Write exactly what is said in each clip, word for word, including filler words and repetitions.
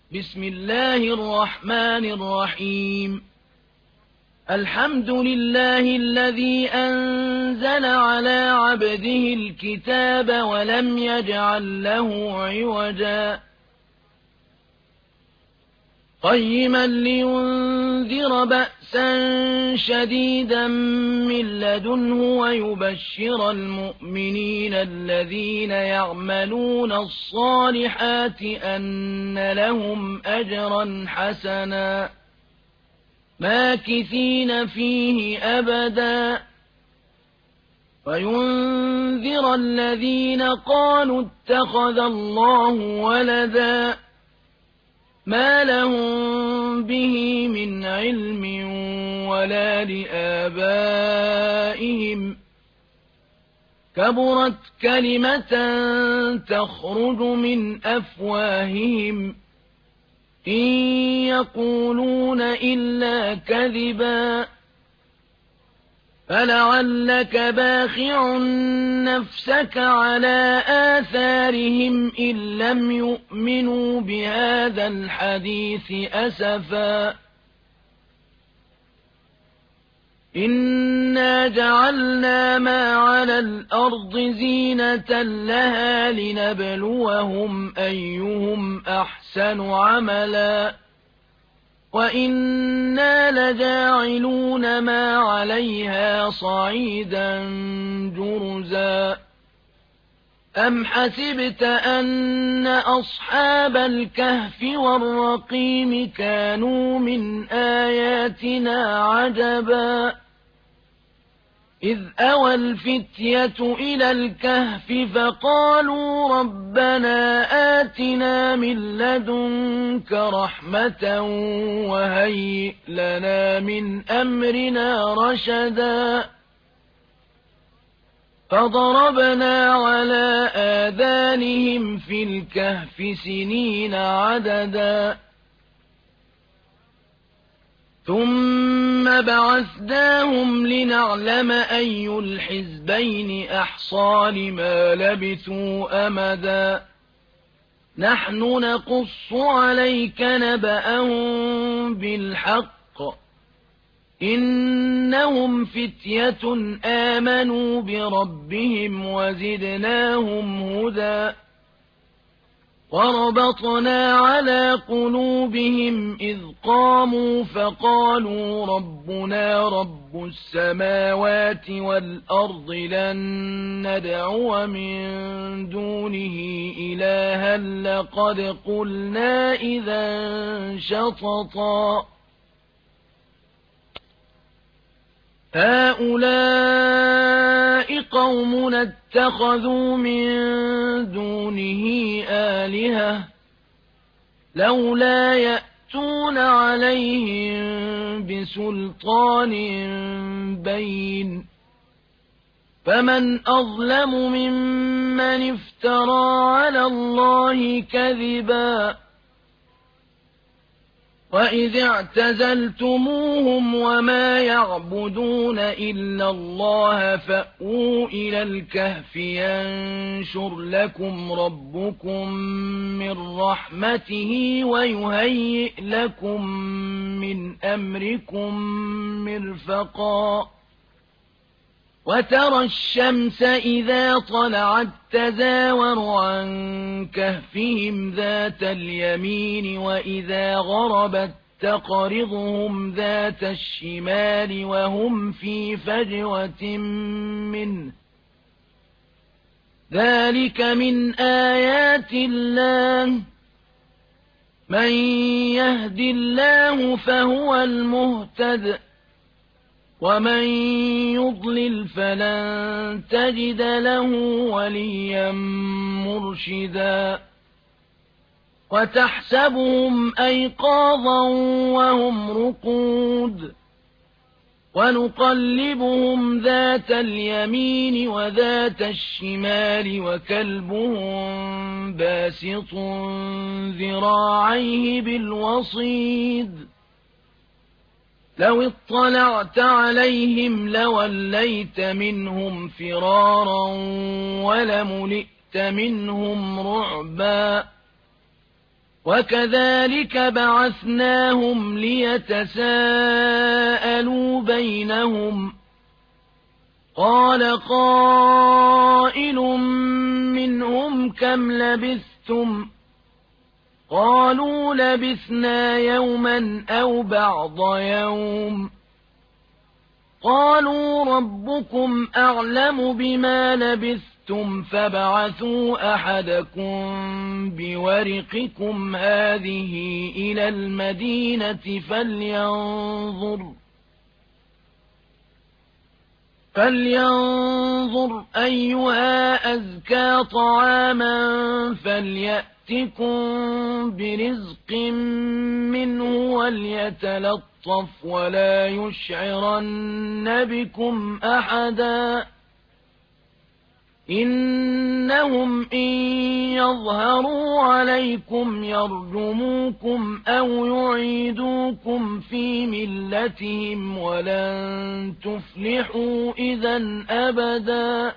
بسم الله الرحمن الرحيم الحمد لله الذي أنزل على عبده الكتاب ولم يجعل له عوجا قيما لينذر بأسا شديدا من لدنه ويبشر المؤمنين الذين يعملون الصالحات أن لهم أجرا حسنا ماكثين فيه أبدا وينذر الذين قالوا اتخذ الله ولدا ما لهم به من علم ولا لآبائهم كبرت كلمة تخرج من أفواههم إن يقولون إلا كذبا فلعلك باخع نفسك على آثارهم إن لم يؤمنوا بهذا الحديث أسفا إنا جعلنا ما على الأرض زينة لها لنبلوهم أيهم أحسن عملا وإنا لجاعلون ما عليها صعيدا جرزا أم حسبت أن أصحاب الكهف والرقيم كانوا من آياتنا عجبا إذ أوى الفتية إلى الكهف فقالوا ربنا آتنا من لدنك رحمة وهيئ لنا من أمرنا رشدا فضربنا على آذانهم في الكهف سنين عددا ثم بعثناهم لنعلم أي الحزبين أحصى لما لبثوا أمدا نحن نقص عليك نبأهم بالحق إنهم فتية آمنوا بربهم وزدناهم هدى وربطنا على قلوبهم إذ قاموا فقالوا ربنا رب السماوات والأرض لن ندعو من دونه إلها لقد قلنا إذا شططا هؤلاء قومنا اتخذوا من دونه آلهة لولا يأتون عليهم بسلطان بين فمن أظلم ممن افترى على الله كذبا وإذ اعتزلتموهم وما يعبدون إلا الله فأووا إلى الكهف ينشر لكم ربكم من رحمته ويهيئ لكم من أمركم مرفقا وترى الشمس إذا طلعت تزاور عن كهفهم ذات اليمين وإذا غربت تقرضهم ذات الشمال وهم في فجوة منه ذلك من آيات الله من يهد الله فهو المهتد ومن يضلل فلن تجد له وليا مرشدا وتحسبهم أيقاظا وهم رقود ونقلبهم ذات اليمين وذات الشمال وكلبهم باسط ذراعيه بالوصيد لو اطلعت عليهم لوليت منهم فرارا ولملئت منهم رعبا وكذلك بعثناهم ليتساءلوا بينهم قال قائل منهم كم لبثتم قالوا لبثنا يوما أو بعض يوم قالوا ربكم أعلم بما لبثتم فابعثوا أحدكم بورقكم هذه إلى المدينة فلينظر فلينظر أيها أزكى طعاما فليأتكم برزق منه وليتلطف ولا يشعرن بكم أحدا إنهم إن يظهروا عليكم يرجموكم أو يعيدوكم في ملتهم ولن تفلحوا إذا أبدا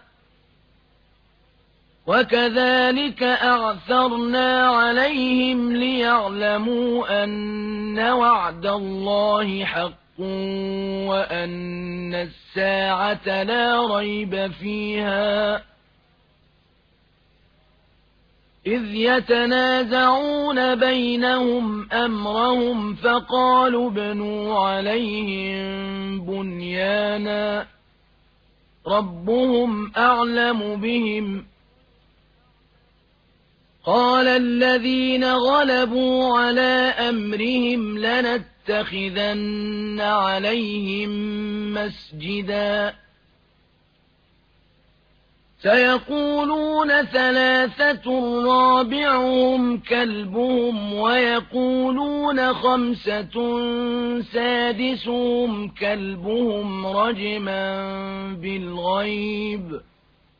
وكذلك أعثرنا عليهم ليعلموا أن وعد الله حق وأن الساعة لا ريب فيها إذ يتنازعون بينهم أمرهم فقالوا ابنوا عليهم بنيانا ربهم أعلم بهم قال الذين غلبوا على أمرهم لنتخذن عليهم مسجدا سيقولون ثلاثة رابعهم كلبهم ويقولون خمسة سادسهم كلبهم رجما بالغيب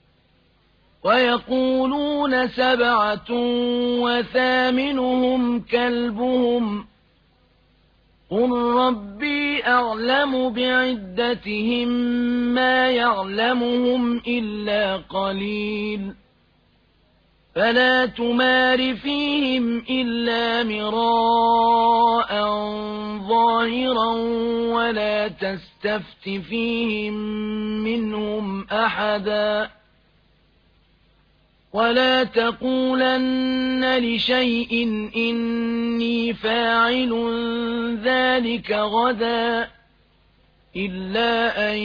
ويقولون سبعة وثامنهم كلبهم قل ربي أعلم بعدتهم ما يعلمهم إلا قليل فلا تمار فيهم إلا مراء ظاهرا ولا تستفت فيهم منهم أحدا ولا تقولن لشيء إني فاعل ذلك غدا إلا أن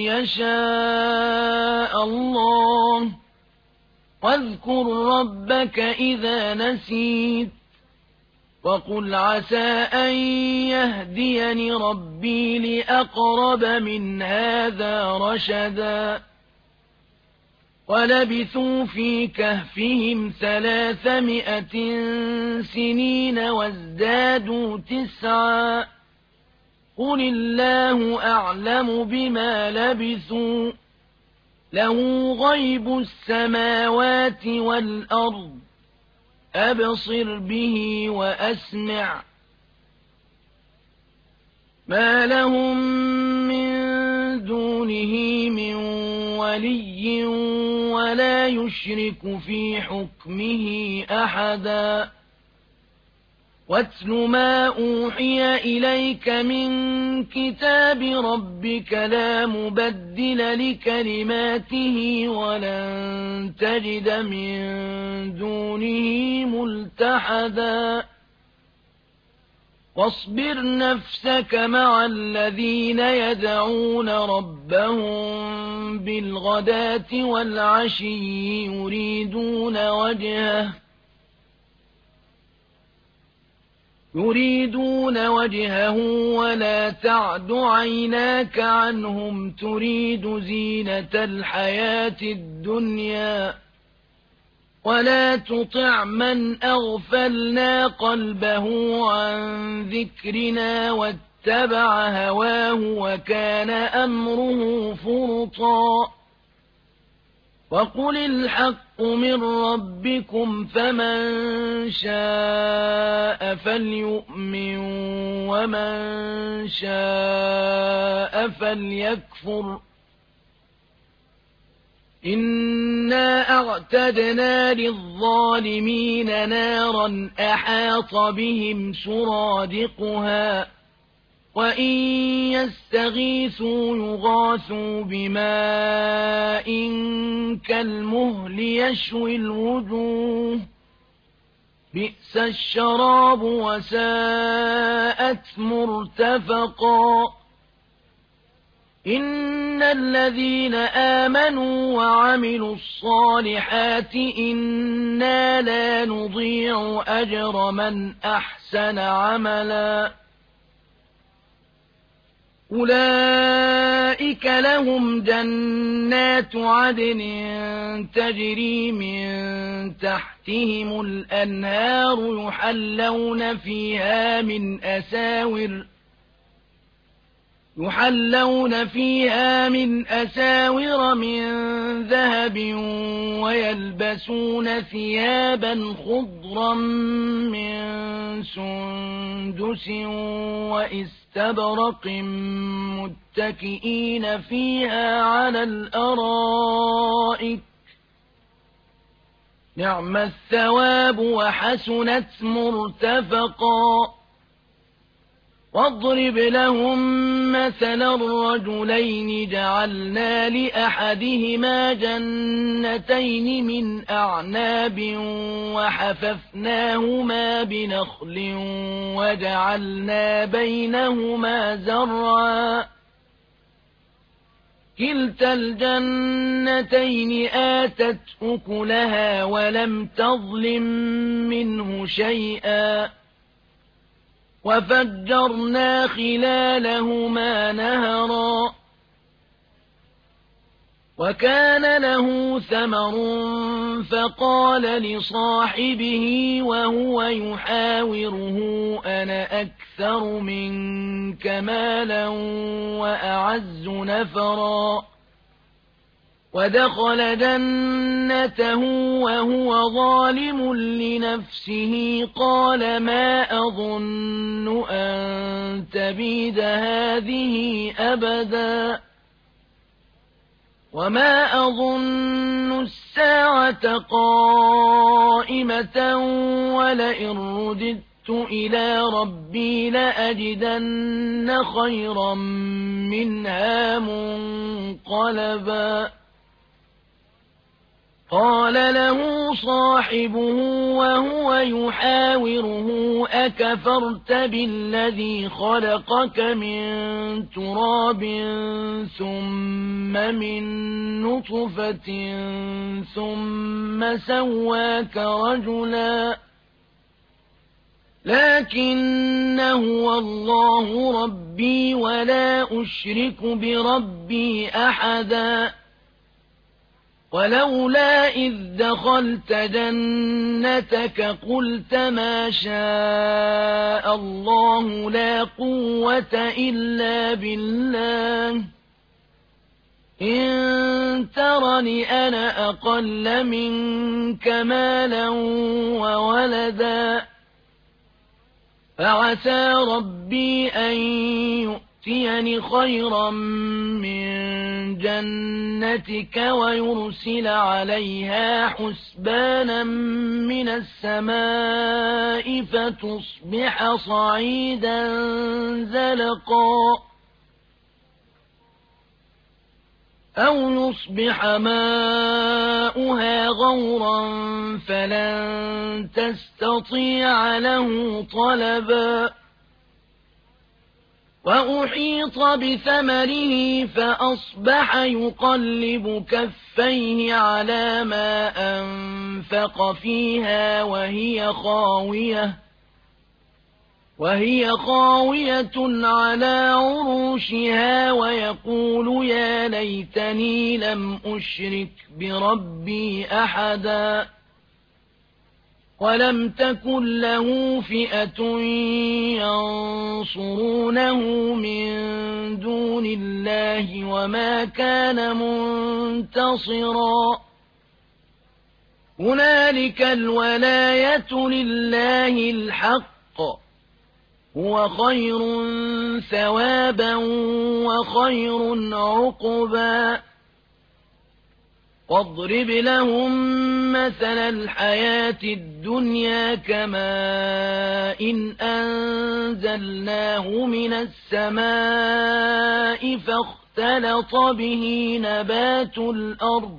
يشاء الله واذكر ربك إذا نسيت وقل عسى أن يهديني ربي لأقرب من هذا رشدا ولبثوا في كهفهم ثلاثمائة سنين وازدادوا تسعا قل الله أعلم بما لبثوا له غيب السماوات والأرض أبصر به وأسمع ما لهم من دونه من ولي ولا يشرك في حكمه أحدا واتل ما أوحي إليك من كتاب ربك لا مبدل لكلماته ولن تجد من دونه ملتحدا واصبر نفسك مع الذين يدعون ربهم بالغداة والعشي يريدون وجهه يريدون وجهه ولا تعد عيناك عنهم تريد زينة الحياة الدنيا ولا تطع من أغفلنا قلبه عن ذكرنا واتبع هواه وكان أمره فرطا وقل الحق من ربكم فمن شاء فليؤمن ومن شاء فليكفر إنا أعتدنا للظالمين نارا أحاط بهم سرادقها وإن يستغيثوا يغاثوا بماء كالمهل يشوي الوجوه بئس الشراب وساءت مرتفقا إن الذين آمنوا وعملوا الصالحات إنا لا نضيع أجر من أحسن عملا أولئك لهم جنات عدن تجري من تحتهم الأنهار يحلون فيها من أساور يحلون فيها من أساور من ذهب ويلبسون ثيابا خضرا من سندس وإستبرق متكئين فيها على الأرائك نعم الثواب وحسنت مرتفقا واضرب لهم مثلا الرجلين جعلنا لأحدهما جنتين من أعناب وحففناهما بنخل وجعلنا بينهما زرعا كلتا الجنتين آتت أكلها ولم تظلم منه شيئا وفجرنا خلالهما نهرا وكان له ثمر فقال لصاحبه وهو يحاوره أنا أكثر منك مالا وأعز نفرا ودخل جنته وهو ظالم لنفسه قال ما أظن أن تبيد هذه أبدا وما أظن الساعة قائمة ولئن رددت إلى ربي لأجدن خيرا منها منقلبا قال له صاحبه وهو يحاوره أكفرت بالذي خلقك من تراب ثم من نطفة ثم سواك رجلا لكن هو الله ربي ولا أشرك بربي أحدا ولولا إذ دخلت جنتك قلت ما شاء الله لا قوة إلا بالله إن ترني أنا أقل منك مالا وولدا فعسى ربي أن يؤتيني خيرا من جنتك ويرسل عليها حسبانا من السماء فتصبح صعيدا زلقا أو يصبح ماؤها غورا فلن تستطيع له طلبا وأحيط بثمره فأصبح يقلب كفيه على ما أنفق فيها وهي خاوية وهي خاوية على عروشها ويقول يا ليتني لم أشرك بربي أحدا ولم تكن له فئة ينصرونه من دون الله وما كان منتصرا هنالك الولاية لله الحق هو خير ثوابا وخير عقبا واضرب لهم مثل الحياة الدنيا كماء إن أنزلناه من السماء فاختلط به نبات الأرض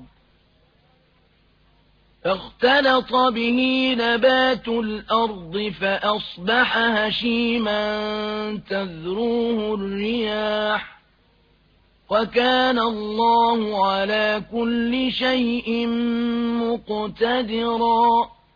فاختلط به نبات الأرض فأصبح هشيما تذروه الرياح وكان الله على كل شيء مقتدرا.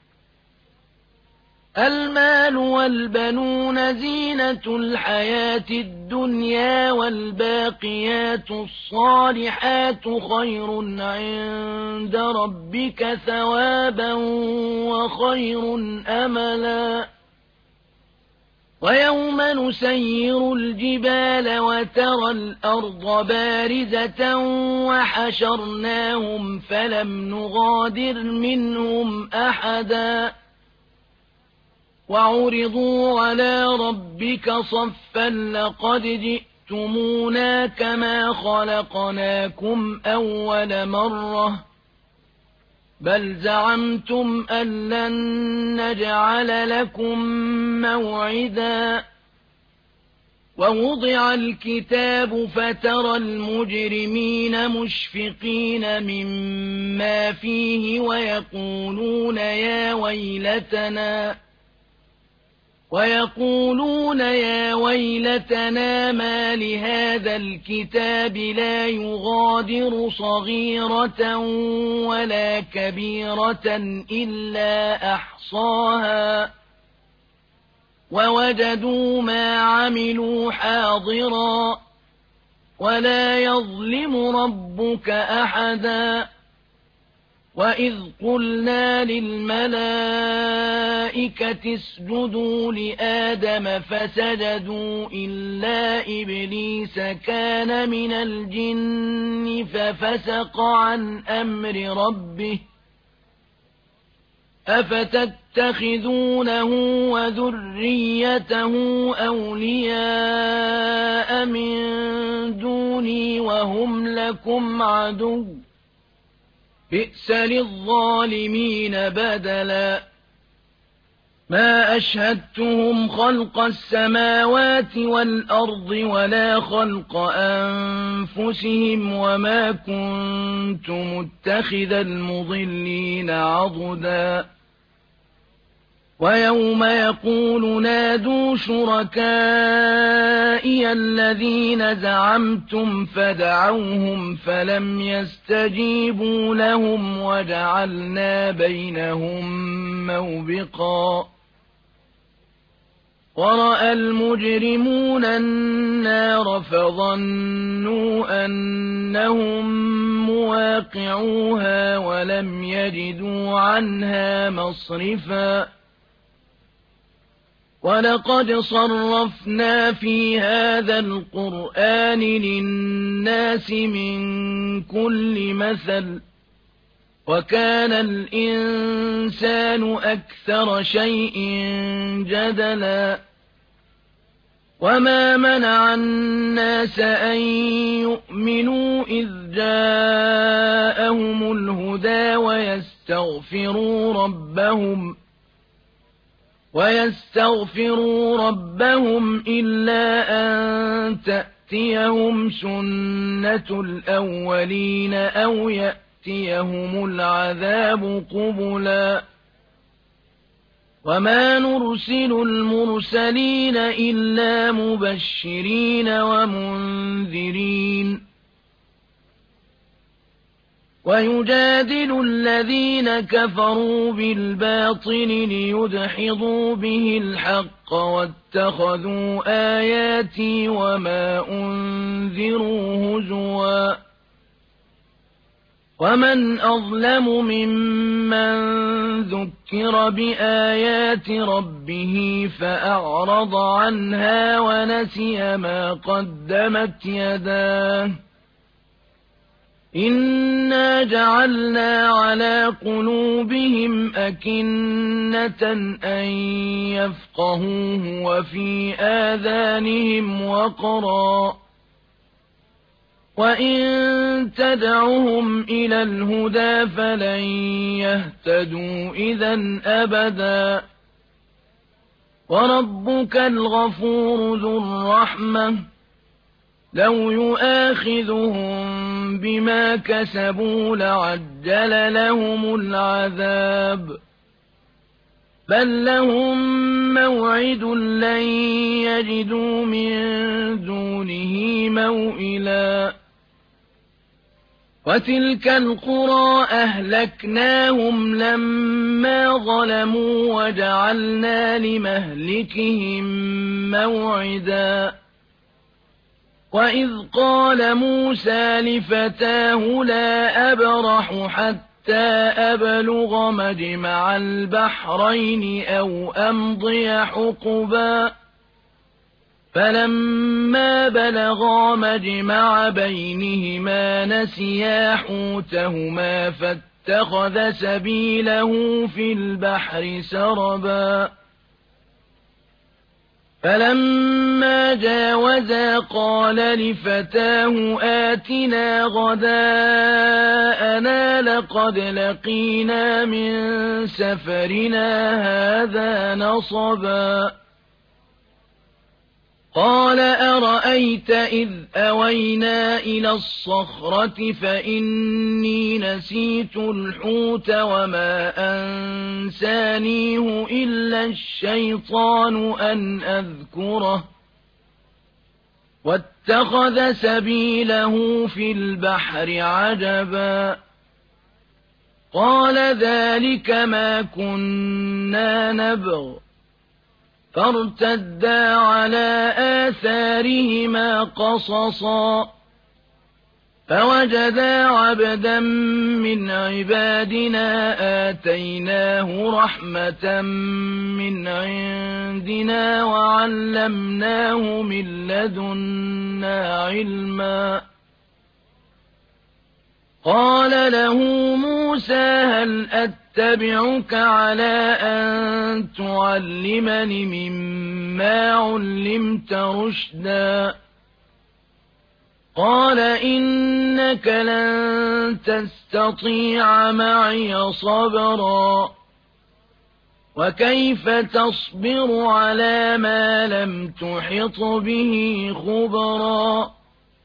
المال والبنون زينة الحياة الدنيا والباقيات الصالحات خير عند ربك ثوابا وخير أملا. ويوم نسير الجبال وترى الأرض بارزة وحشرناهم فلم نغادر منهم أحدا وعرضوا على ربك صفا لقد جئتمونا كما خلقناكم أول مرة بل زعمتم أن لن نجعل لكم موعدا. ووضع الكتاب فترى المجرمين مشفقين مما فيه ويقولون يا ويلتنا ويقولون يا ويلتنا ما لهذا الكتاب لا يغادر صغيرة ولا كبيرة إلا أحصاها ووجدوا ما عملوا حاضرا ولا يظلم ربك أحدا. وإذ قلنا للملائكة اسجدوا لآدم فسجدوا إلا إبليس كان من الجن ففسق عن أمر ربه أفتتخذونه وذريته أولياء من دوني وهم لكم عدو بئس للظالمين بدلا. ما أشهدتهم خلق السماوات والأرض ولا خلق أنفسهم وما كنت متخذ المضلين عضدا. ويوم يقول نادوا شركائي الذين زعمتم فدعوهم فلم يستجيبوا لهم وجعلنا بينهم موبقا. ورأى المجرمون النار فظنوا أنهم مواقعوها ولم يجدوا عنها مصرفا. ولقد صرفنا في هذا القرآن للناس من كل مثل وكان الإنسان أكثر شيء جدلا. وما منع الناس أن يؤمنوا إذ جاءهم الهدى ويستغفروا ربهم ويستغفروا ربهم إلا أن تأتيهم سنة الأولين أو يأتيهم العذاب قبلا. وما نرسل المرسلين إلا مبشرين ومنذرين. ويجادل الذين كفروا بالباطل ليدحضوا به الحق واتخذوا آياتي وما أنذروا هزوا. ومن أظلم ممن ذكر بآيات ربه فأعرض عنها ونسي ما قدمت يداه. إنا جعلنا على قلوبهم أكنة أن يفقهوه وفي آذانهم وقرا وَإِن تَدْعُهُمْ إِلَى الْهُدَىٰ فَلَن يَهْتَدُوا إِذًا أَبَدًا. وَرَبُّكَ الْغَفُورُ ذُو الرَّحْمَةِ لَوْ يُؤَاخِذُهُم بِمَا كَسَبُوا لَعَجَّلَ لَهُمُ الْعَذَابَ، بَل لَّهُم مَّوْعِدٌ لَّن يَجِدُوا مِن دُونِهِ مَوْئِلًا. وَتِلْكَ الْقُرَىٰ أَهْلَكْنَاهُمْ لَمَّا ظَلَمُوا وَجَعَلْنَا لِمَهْلِكِهِم مَّوْعِدًا. وَإِذْ قَالَ مُوسَىٰ لِفَتَاهُ لَا أَبْرَحُ حَتَّىٰ أَبْلُغَ مَجْمَعَ الْبَحْرَيْنِ أَوْ أَمْضِيَ حُقُبًا، فَلَمَّا بَلَغَا مَجْمَعَ بَيْنِهِمَا نَسِيَا حُوتَهُمَا فَاتَّخَذَ سَبِيلَهُ فِي الْبَحْرِ سَرَبًا. فَلَمَّا جَاوَزَا قَالَ لِفَتَاهُ آتِنَا غَدَاءَنَا لَقَدْ لَقِينَا مِن سَفَرِنَا هَٰذَا نَصَبًا. قَالَ أَرَأَيْتَ إِذْ أَوَيْنَا إِلَى الصَّخْرَةِ فَإِنِّي نَسِيتُ الْحُوتَ وَمَا أَنسَانِيهُ إِلَّا الشَّيْطَانُ أَنْ أَذْكُرَهُ وَاتَّخَذَ سَبِيلَهُ فِي الْبَحْرِ عَجَبًا. قَالَ ذَٰلِكَ مَا كُنَّا نَبْغِ، فَارْتَدَّا عَلَىٰ آثَارِهِمَا قَصَصًا، فَوَجَدَا عَبْدًا مِّنْ عِبَادِنَا آتَيْنَاهُ رَحْمَةً مِّنْ عِندِنَا وَعَلَّمْنَاهُ مِن لَّدُنَّا عِلْمًا. قَالَ لَهُ مُوسَىٰ هَلْ أَتَّبِعُكَ عَلَىٰ أَن تُعَلِّمَنِ مِمَّا عُلِّمْتَ رُشْدًا؟ قَالَ إِنَّكَ لَن تَسْتَطِيعَ مَعِيَ صَبْرًا، وَكَيْفَ تَصْبِرُ عَلَىٰ مَا لَمْ تُحِطْ بِهِ خُبْرًا؟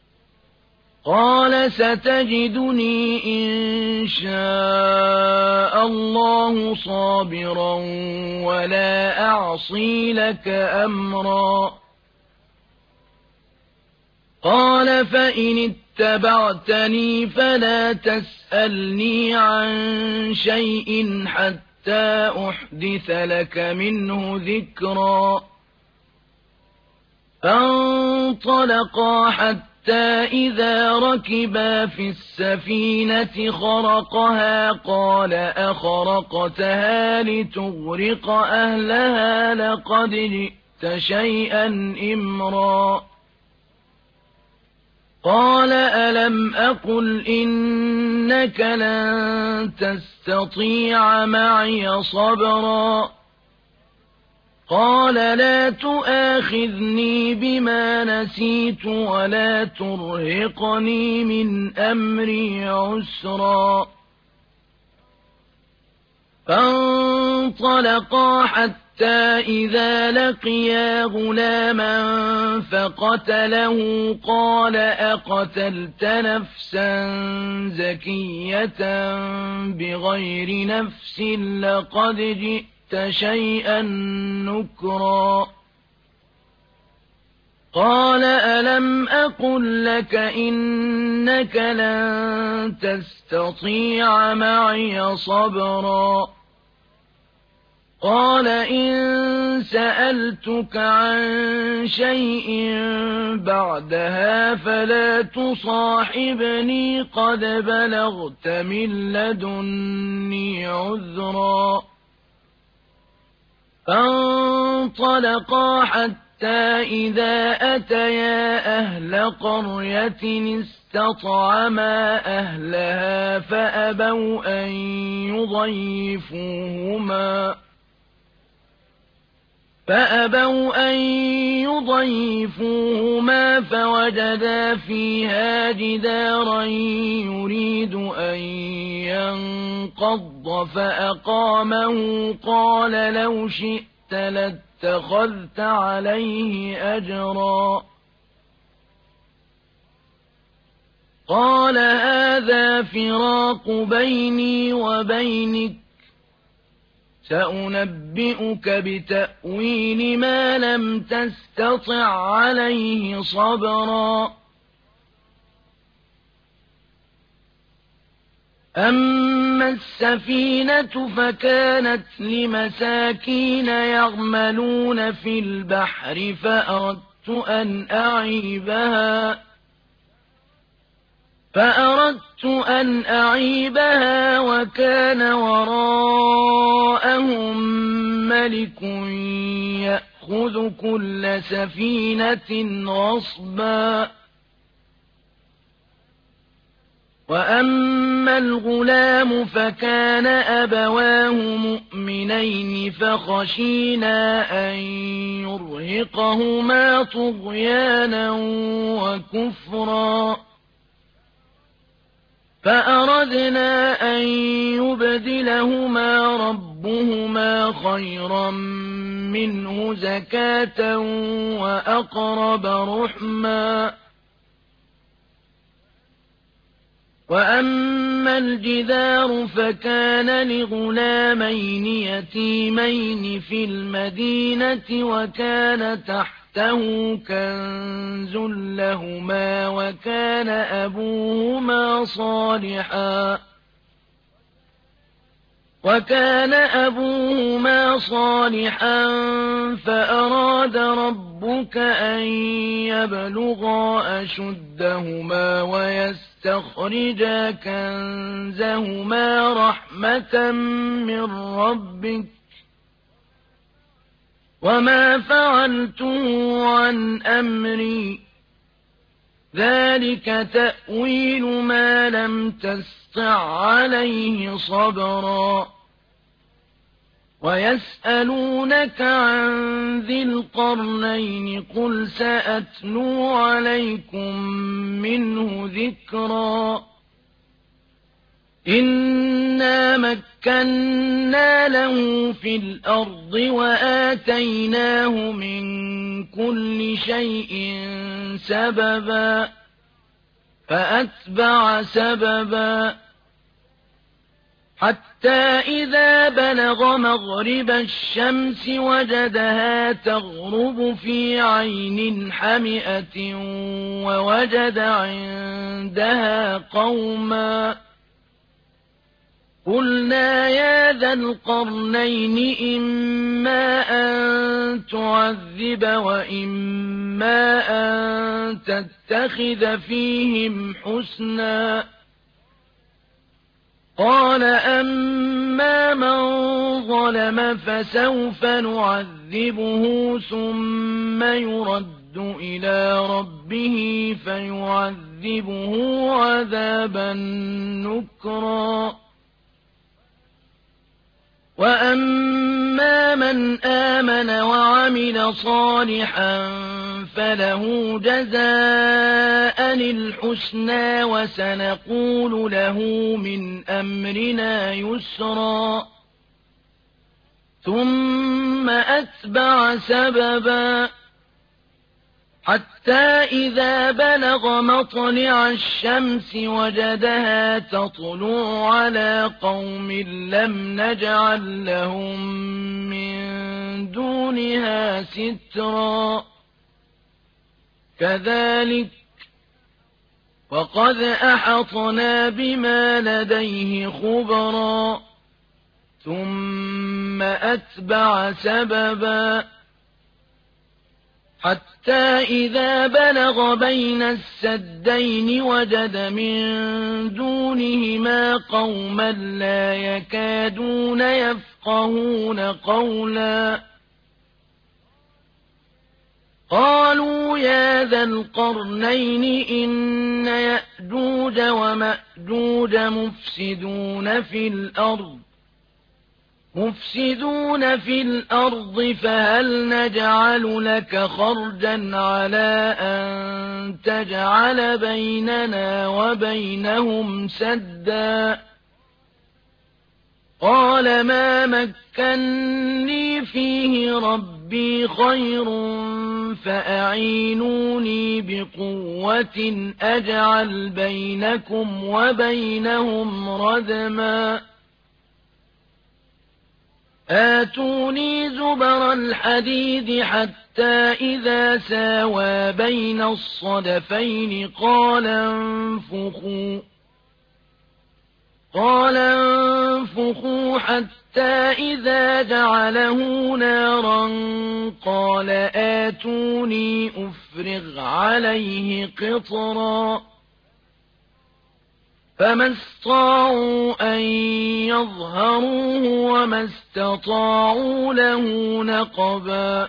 قَالَ سَتَجِدُنِي إِن شَاءَ اللَّهُ صَابِرًا وَلَا أَعْصِي لَكَ أَمْرًا. قَالَ فَإِنِ اتَّبَعْتَنِي فَلَا تَسْأَلْنِي عَن شَيْءٍ حَتَّىٰ أُحْدِثَ لَكَ مِنْهُ ذِكْرًا. فَانطَلَقَا حَتَّىٰ حتى إذا ركبا في السفينة خرقها قال أخرقتها لتغرق أهلها لقد جئت شيئا إمرا. قال ألم أقل إنك لن تستطيع معي صبرا. قال لا تؤاخذني بما نسيت ولا ترهقني من أمري عسرا. فانطلقا حتى إذا لقيا غلاما فقتله قال أقتلت نفسا زكية بغير نفس لقد جئت شيئا نكرا. قال ألم أقل لك إنك لن تستطيع معي صبرا. قال إن سألتك عن شيء بعدها فلا تصاحبني قد بلغت من لدني عذرا. فانطلقا حتى إذا أتيا أهل قرية استطعما أهلها فأبوا أن يضيفوهما فأبوا أن يضيفوهما فوجدا فيها جدارا يريد أن ينقض فأقامه قال لو شئت لاتخذت عليه أجرا قال هذا فراق بيني وبينك سأنبئك بتأويل ما لم تستطع عليه صبرا أما السفينة فكانت لمساكين يعملون في البحر فأردت أن أعيبها فأردت أن أعيبها وكان وراءهم ملك يأخذ كل سفينة غصبا وأما الغلام فكان أبواه مؤمنين فخشينا أن يرهقهما طغيانا وكفرا فأردنا أن يبدلهما ربهما خيرا منه زكاة وأقرب رحما وأما الجدار فكان لغلامين يتيمين في المدينة وكان تحته كنز لهما وكان أبوهما صالحا وكان أبوهما صالحا فأراد ربك أن يبلغا أشدهما ويستخرجا كنزهما رحمة من ربك وما فعلته عن أمري ذلك تأويل ما لم تستطع عليه صبرا ويسألونك عن ذي القرنين قل سأتلو عليكم منه ذكرا إنا مكنا له في الأرض وآتيناه من كل شيء سببا فأتبع سببا حتى إذا بلغ مغرب الشمس وجدها تغرب في عين حمئة ووجد عندها قوما قلنا يا ذا القرنين إما أن تعذب وإما أن تتخذ فيهم حسنا قال أما من ظلم فسوف نعذبه ثم يرد إلى ربه فيعذبه عذابا نكرا وأما من آمن وعمل صالحا فله جزاء الحسنى وسنقول له من أمرنا يسرا ثم أتبع سببا حتى إذا بلغ مطلع الشمس وجدها تطلع على قوم لم نجعل لهم من دونها سترا كذلك وقد أحطنا بما لديه خبرا ثم أتبع سببا حتى إذا بلغ بين السدين وجد من دونهما قوما لا يكادون يفقهون قولا قالوا يا ذا القرنين إن يأجوج ومأجوج مفسدون في الأرض مفسدون في الأرض فهل نجعل لك خرجا على أن تجعل بيننا وبينهم سدا قال ما مكني فيه ربي خير فأعينوني بقوة أجعل بينكم وبينهم ردما آتوني زبر الحديد حتى إذا ساوى بين الصدفين قال انفخوا قال انفخوا حتى إذا جعله نارا قال آتوني أفرغ عليه قطرا فما استطاعوا أن يظهروه وما استطاعوا له نقبا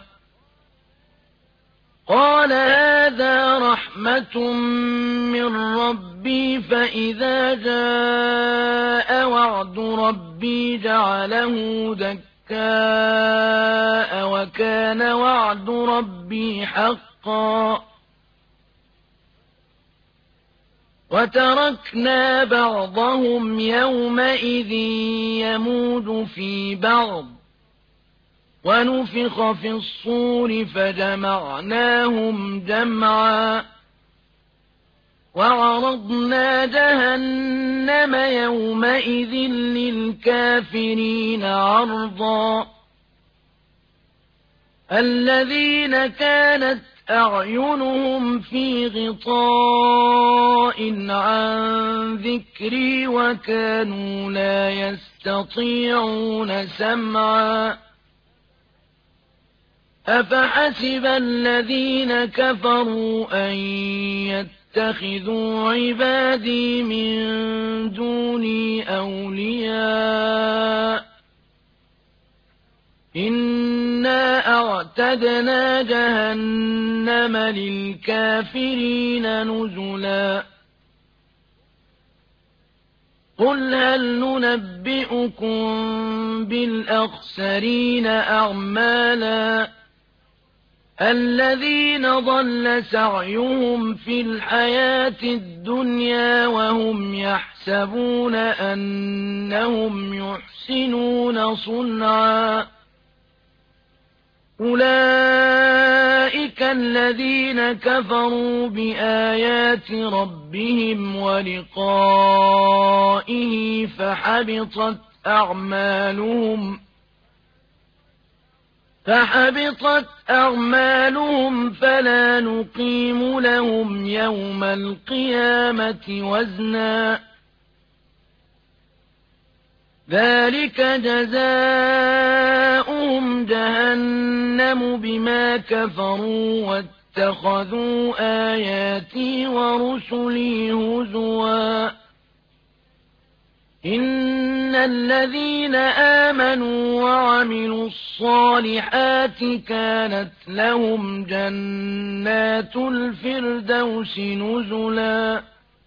قال هذا رحمة من ربي فإذا جاء وعد ربي جعله دكاء وكان وعد ربي حقا وتركنا بعضهم يومئذ يموج في بعض ونفخ في الصور فجمعناهم جمعا وعرضنا جهنم يومئذ للكافرين عرضا الذين كانت أعينهم في غطاء عن ذكري وكانوا لا يستطيعون سمعا أفحسب الذين كفروا أن يتخذوا عبادي من دوني أولياء إنا أعتدنا جهنم للكافرين نزلا قل هل ننبئكم بالأخسرين أعمالا الذين ضل سعيهم في الحياة الدنيا وهم يحسبون أنهم يحسنون صنعا أولئك الذين كفروا بآيات ربهم ولقائه فحبطت أعمالهم فحبطت أعمالهم فلا نقيم لهم يوم القيامة وزنا ذلك جزاؤهم جهنم بما كفروا واتخذوا آياتي ورسلي هزوا إن الذين آمنوا وعملوا الصالحات كانت لهم جنات الفردوس نزلا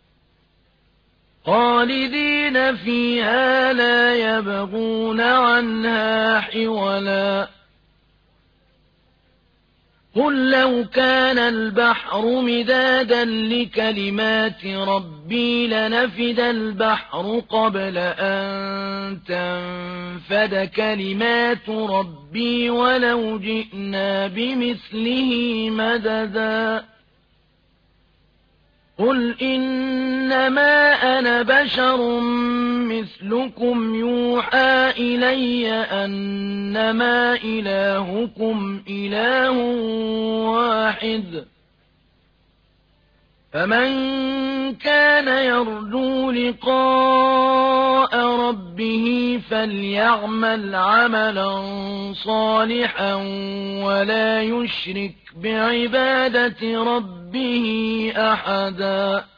خالدين فيها لا يبغون عنها حولا قل لو كان البحر مدادا لكلمات ربي لنفد البحر قبل أن تنفد كلمات ربي ولو جئنا بمثله مددا قل إنما أنا بشر مثلكم يوحى إلي أنما إلهكم إله واحد فمن كان يرجو لقاء ربه فليعمل عملا صالحا ولا يشرك بعبادة ربه أحدا